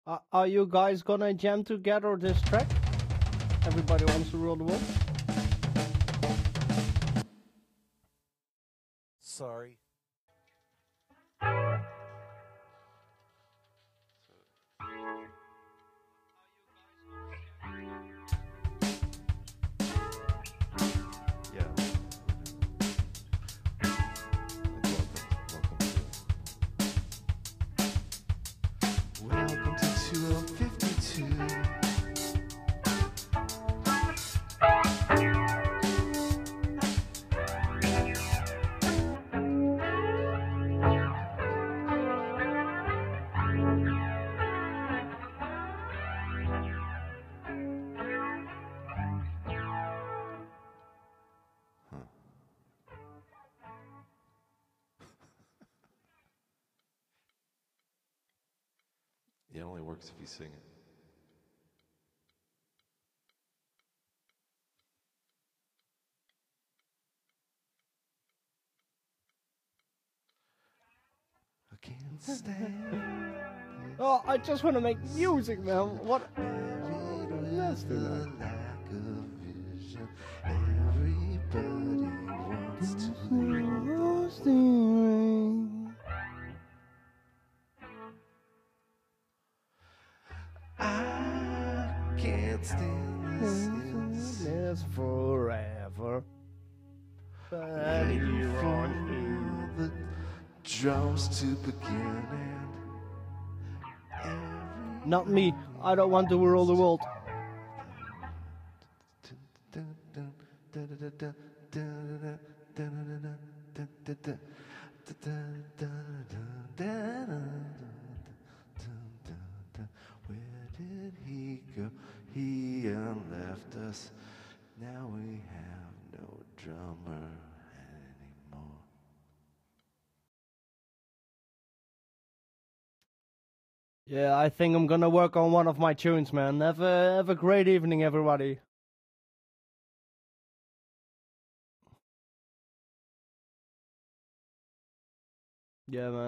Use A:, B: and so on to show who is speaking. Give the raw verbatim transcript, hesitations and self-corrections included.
A: Uh, are you guys gonna jam together this track? Everybody wants to rule the world.
B: Sorry. Yeah. Welcome, welcome to two oh fifty-two. It only works if you sing it. I can't stand.
A: Oh, I just want to make music, man. What? That's too nice.
B: Lack of vision. Everybody wants to I can't stand this.
A: This forever. But you're on
B: The drums to begin and every
A: Not me. I don't want to rule the world.
B: Where did he go? He uh, left us. Now we have no drummer anymore.
A: Yeah, I think I'm gonna work on one of my tunes, man. Have a, have a great evening, everybody. Yeah, man.